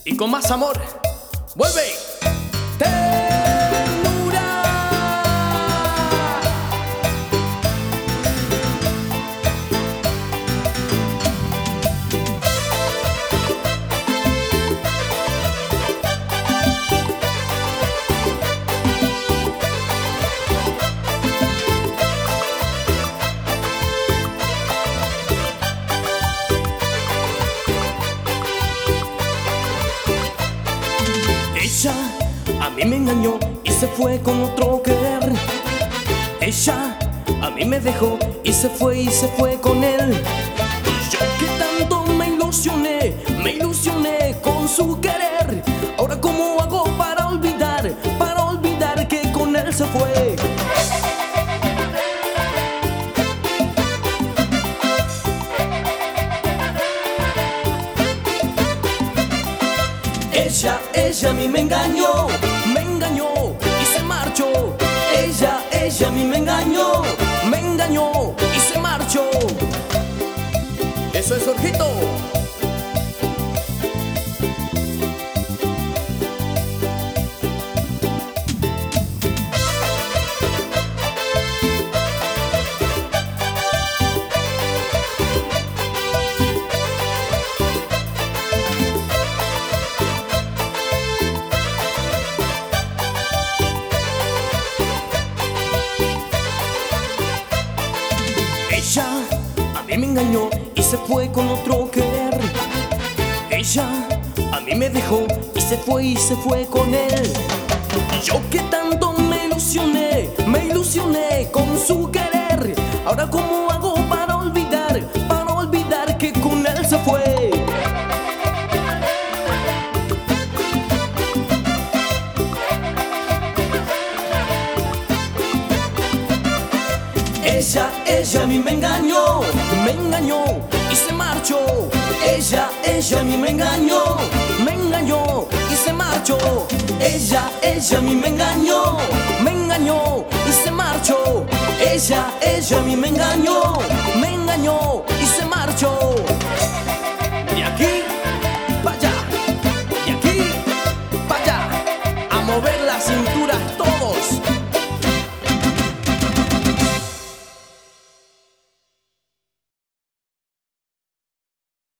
y con más amor. ¡Vuelve! ¡Ternura! Ella a mí me engañó y se fue con otro querer. Ella a mí me dejó y se fue con él. Y yo que tanto me ilusioné con su querer. Ahora cómo hago para olvidar que con él se fue. Ella a mí me engañó y se marchó. Ella a mí me engañó y se marchó. Eso es, Jorgito. Ella a mí me engañó y se fue con otro querer. Ella a mí me dejó y se fue con él. Y yo que tanto me ilusioné con su querer. Ahora cómo hago para olvidar que con él se fue. Ella a mí me engañó y se marchó. Ella a mí me engañó y se marchó. Ella a mí me engañó y se marchó. Ella a mí me engañó y se marchó. De aquí para allá, de aquí para allá, a mover la cintura.